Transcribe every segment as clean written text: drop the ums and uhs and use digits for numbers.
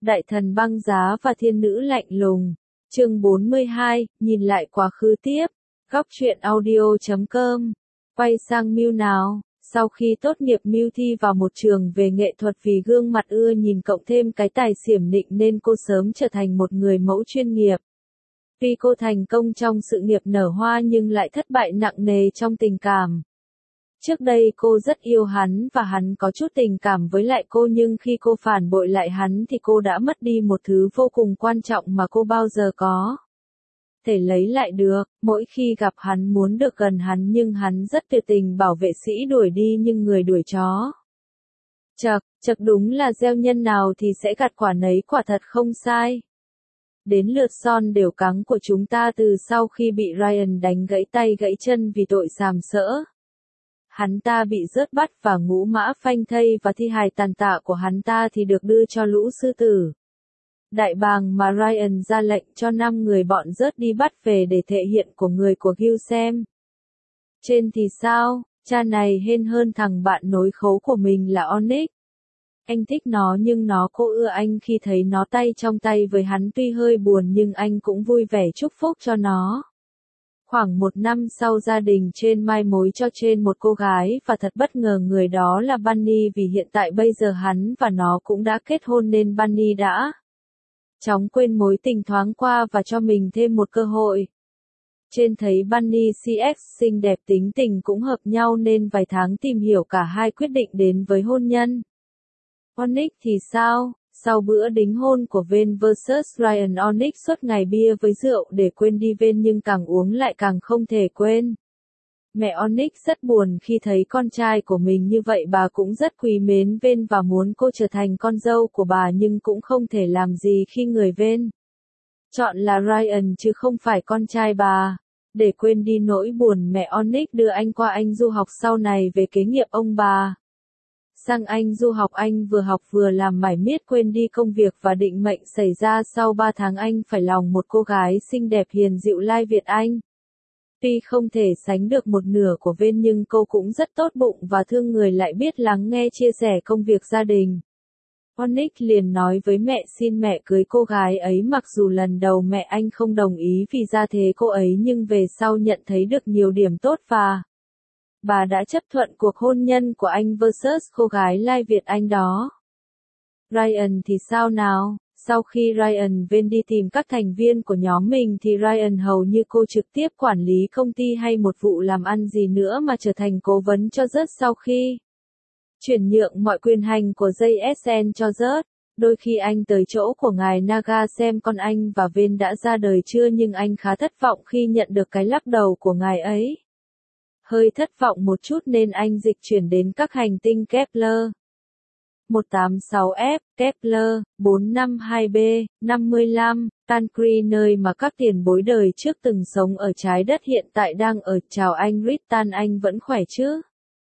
Đại thần băng giá và thiên nữ lạnh lùng. Chương 42, nhìn lại quá khứ tiếp. Góc truyện audio.com. Quay sang Miu nào. Sau khi tốt nghiệp Miu thi vào một trường về nghệ thuật vì gương mặt ưa nhìn cộng thêm cái tài xiểm nịnh nên cô sớm trở thành một người mẫu chuyên nghiệp. Tuy cô thành công trong sự nghiệp nở hoa nhưng lại thất bại nặng nề trong tình cảm. Trước đây cô rất yêu hắn và hắn có chút tình cảm với lại cô, nhưng khi cô phản bội lại hắn thì cô đã mất đi một thứ vô cùng quan trọng mà cô bao giờ có thể lấy lại được. Mỗi khi gặp hắn muốn được gần hắn nhưng hắn rất tuyệt tình bảo vệ sĩ đuổi đi nhưng người đuổi chó. Chật đúng là gieo nhân nào thì sẽ gặt quả nấy, quả thật không sai. Đến lượt son đều cắng của chúng ta từ sau khi bị Ryan đánh gãy tay gãy chân vì tội sàm sỡ. Hắn ta bị rớt bắt và ngũ mã phanh thây và thi hài tàn tạ của hắn ta thì được đưa cho lũ sư tử đại bàng mà Ryan ra lệnh cho 5 người bọn rớt đi bắt về để thể hiện của người của Gil xem. Trên thì sao, cha này hên hơn thằng bạn nối khố của mình là Onyx. Anh thích nó nhưng nó cô ưa anh khi thấy nó tay trong tay với hắn, tuy hơi buồn nhưng anh cũng vui vẻ chúc phúc cho nó. Khoảng 1 năm sau gia đình trên mai mối cho trên một cô gái và thật bất ngờ người đó là Bunny, vì hiện tại bây giờ hắn và nó cũng đã kết hôn nên Bunny đã chóng quên mối tình thoáng qua và cho mình thêm một cơ hội. Trên thấy Bunny CX xinh đẹp tính tình cũng hợp nhau nên vài tháng tìm hiểu cả hai quyết định đến với hôn nhân. Onyx thì sao? Sau bữa đính hôn của Vane vs Ryan, Onyx suốt ngày bia với rượu để quên đi Vane nhưng càng uống lại càng không thể quên. Mẹ Onyx rất buồn khi thấy con trai của mình như vậy, bà cũng rất quý mến Vane và muốn cô trở thành con dâu của bà nhưng cũng không thể làm gì khi người Vane chọn là Ryan chứ không phải con trai bà. Để quên đi nỗi buồn, mẹ Onyx đưa anh qua Anh du học sau này về kế nghiệp ông bà. Sang Anh du học, anh vừa học vừa làm mải miết quên đi công việc và định mệnh xảy ra sau 3 tháng anh phải lòng một cô gái xinh đẹp hiền dịu lai Việt Anh. Tuy không thể sánh được một nửa của Vane nhưng cô cũng rất tốt bụng và thương người, lại biết lắng nghe chia sẻ công việc gia đình. Onyx liền nói với mẹ xin mẹ cưới cô gái ấy, mặc dù lần đầu mẹ anh không đồng ý vì gia thế cô ấy nhưng về sau nhận thấy được nhiều điểm tốt và bà đã chấp thuận cuộc hôn nhân của anh vs cô gái lai Việt Anh đó. Ryan thì sao nào? Sau khi Ryan Vane đi tìm các thành viên của nhóm mình thì Ryan hầu như cô trực tiếp quản lý công ty hay một vụ làm ăn gì nữa mà trở thành cố vấn cho Rớt sau khi chuyển nhượng mọi quyền hành của JSN cho Rớt. Đôi khi anh tới chỗ của ngài Naga xem con anh và Vane đã ra đời chưa, nhưng anh khá thất vọng khi nhận được cái lắc đầu của ngài ấy. Hơi thất vọng một chút nên anh dịch chuyển đến các hành tinh Kepler 186F, Kepler 452b, 55, Tancri, nơi mà các tiền bối đời trước từng sống ở trái đất hiện tại đang ở. Chào anh Ritan, anh vẫn khỏe chứ?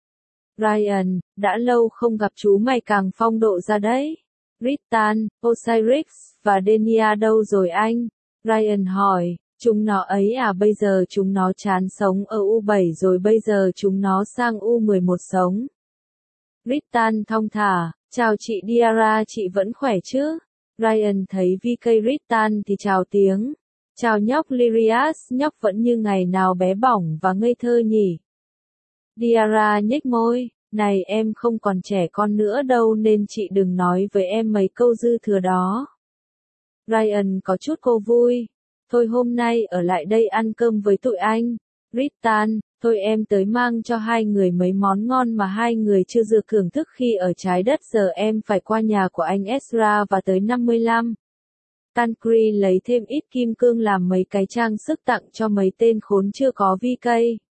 Ryan, đã lâu không gặp chú, mày càng phong độ ra đấy. Ritan, Osiris và Denia đâu rồi anh? Ryan hỏi. Chúng nó ấy à, bây giờ chúng nó chán sống ở U7 rồi, bây giờ chúng nó sang U11 sống. Ritan thong thả, chào chị Diara, chị vẫn khỏe chứ? Ryan thấy VK Ritan thì chào tiếng. Chào nhóc Lyrias, nhóc vẫn như ngày nào bé bỏng và ngây thơ nhỉ? Diara nhếch môi, này em không còn trẻ con nữa đâu nên chị đừng nói với em mấy câu dư thừa đó. Ryan có chút cô vui. Thôi hôm nay ở lại đây ăn cơm với tụi anh. Ritan, thôi em tới mang cho hai người mấy món ngon mà hai người chưa được thưởng thức khi ở trái đất, giờ em phải qua nhà của anh Ezra và tới 55. Tancri lấy thêm ít kim cương làm mấy cái trang sức tặng cho mấy tên khốn chưa có VK.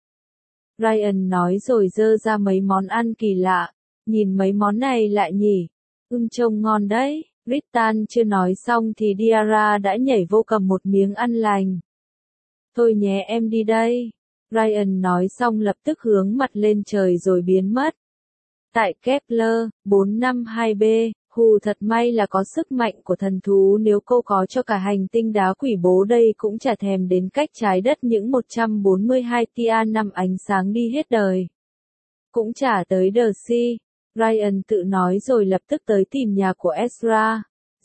Ryan nói rồi dơ ra mấy món ăn kỳ lạ. Nhìn mấy món này lại nhỉ? Trông ngon đấy. Ritan chưa nói xong thì Diara đã nhảy vô cầm một miếng ăn lành. Thôi nhé em đi đây. Ryan nói xong lập tức hướng mặt lên trời rồi biến mất. Tại Kepler 452b, hù thật may là có sức mạnh của thần thú, nếu cô có cho cả hành tinh đá quỷ bố đây cũng chả thèm đến cách trái đất những 142 tia năm ánh sáng đi hết đời. Cũng chả tới The Sea. Ryan tự nói rồi lập tức tới tìm nhà của Ezra.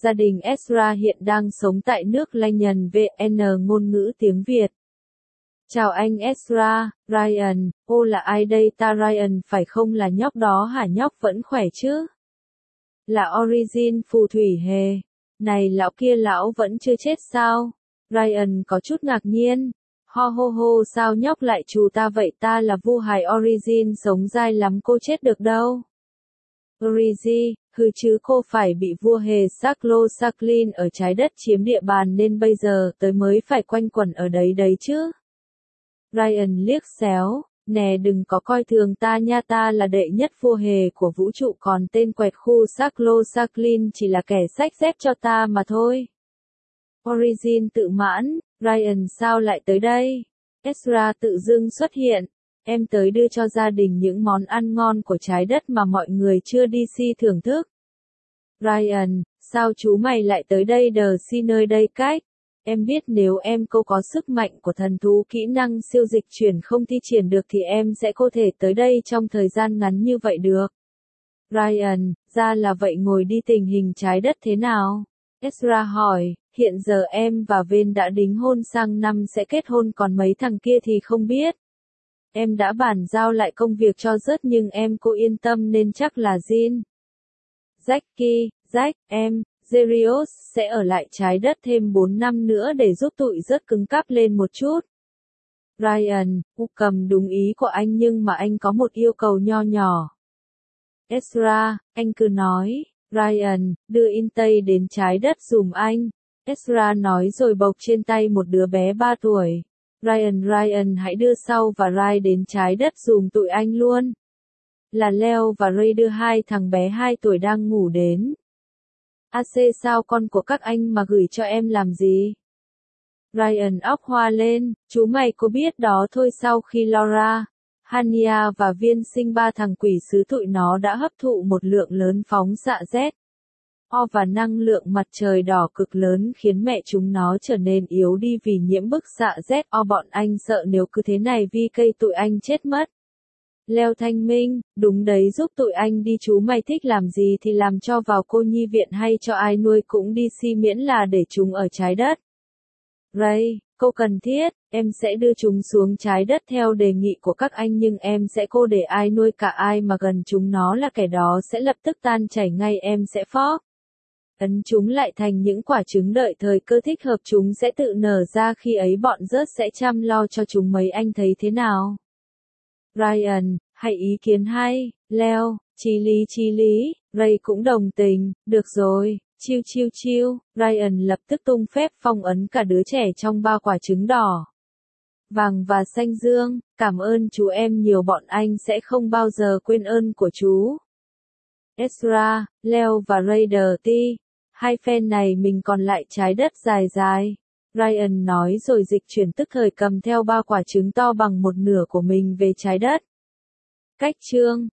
Gia đình Ezra hiện đang sống tại nước Lanyan VN ngôn ngữ tiếng Việt. Chào anh Ezra, Ryan, ô là ai đây ta Ryan phải không là nhóc đó hả nhóc vẫn khỏe chứ? Là Origin phù thủy hề. Này lão kia lão vẫn chưa chết sao? Ryan có chút ngạc nhiên. Ho ho ho sao nhóc lại trù ta vậy ta là vua hài Origin sống dai lắm cô chết được đâu. Origi, hừ chứ cô phải bị vua hề Saklo Saklin ở trái đất chiếm địa bàn nên bây giờ tới mới phải quanh quẩn ở đấy đấy chứ. Ryan liếc xéo, nè đừng có coi thường ta nha ta là đệ nhất vua hề của vũ trụ còn tên quẹt khu Saklo Saklin chỉ là kẻ xách dép cho ta mà thôi. Origin tự mãn, Ryan sao lại tới đây? Ezra tự dưng xuất hiện. Em tới đưa cho gia đình những món ăn ngon của trái đất mà mọi người chưa đi si thưởng thức. Ryan, sao chú mày lại tới đây đờ si nơi đây cách? Em biết nếu em cô có sức mạnh của thần thú kỹ năng siêu dịch chuyển không thi triển được thì em sẽ có thể tới đây trong thời gian ngắn như vậy được. Ryan, ra là vậy ngồi đi tình hình trái đất thế nào? Ezra hỏi, hiện giờ em và Vên đã đính hôn sang năm sẽ kết hôn còn mấy thằng kia thì không biết. Em đã bàn giao lại công việc cho rớt nhưng em cô yên tâm nên chắc là Jin. Jack, em, Zerios sẽ ở lại trái đất thêm 4 năm nữa để giúp tụi rớt cứng cáp lên một chút. Ryan, cầm đúng ý của anh nhưng mà anh có một yêu cầu nho nhỏ. Ezra, anh cứ nói. Ryan, đưa Intay đến trái đất dùm anh. Ezra nói rồi bộc trên tay một đứa bé 3 tuổi. Ryan hãy đưa sau và Ray đến trái đất dùm tụi anh luôn. Là Leo và Ray đưa hai thằng bé 2 tuổi đang ngủ đến. AC sao con của các anh mà gửi cho em làm gì? Ryan óc hoa lên, chú mày có biết đó thôi sau khi Laura, Hania và Viên sinh 3 thằng quỷ sứ tụi nó đã hấp thụ một lượng lớn phóng xạ Z. O và năng lượng mặt trời đỏ cực lớn khiến mẹ chúng nó trở nên yếu đi vì nhiễm bức xạ Z. O bọn anh sợ nếu cứ thế này VK tụi anh chết mất. Leo thanh minh, đúng đấy giúp tụi anh đi chú mày thích làm gì thì làm cho vào cô nhi viện hay cho ai nuôi cũng đi si miễn là để chúng ở trái đất. Ray, câu cần thiết, em sẽ đưa chúng xuống trái đất theo đề nghị của các anh nhưng em sẽ cô để ai nuôi cả ai mà gần chúng nó là kẻ đó sẽ lập tức tan chảy ngay em sẽ phó. Ấn chúng lại thành những quả trứng đợi thời cơ thích hợp chúng sẽ tự nở ra khi ấy bọn rớt sẽ chăm lo cho chúng mấy anh thấy thế nào? Ryan, hay ý kiến hay, Leo, chí lý, Ray cũng đồng tình, được rồi, chiêu, Ryan lập tức tung phép phong ấn cả đứa trẻ trong ba quả trứng đỏ. Vàng và xanh dương, cảm ơn chú em nhiều bọn anh sẽ không bao giờ quên ơn của chú. Ezra, Leo và Raider T. Hai phen này mình còn lại trái đất dài. Ryan nói rồi dịch chuyển tức thời cầm theo ba quả trứng to bằng một nửa của mình về trái đất. Cách chương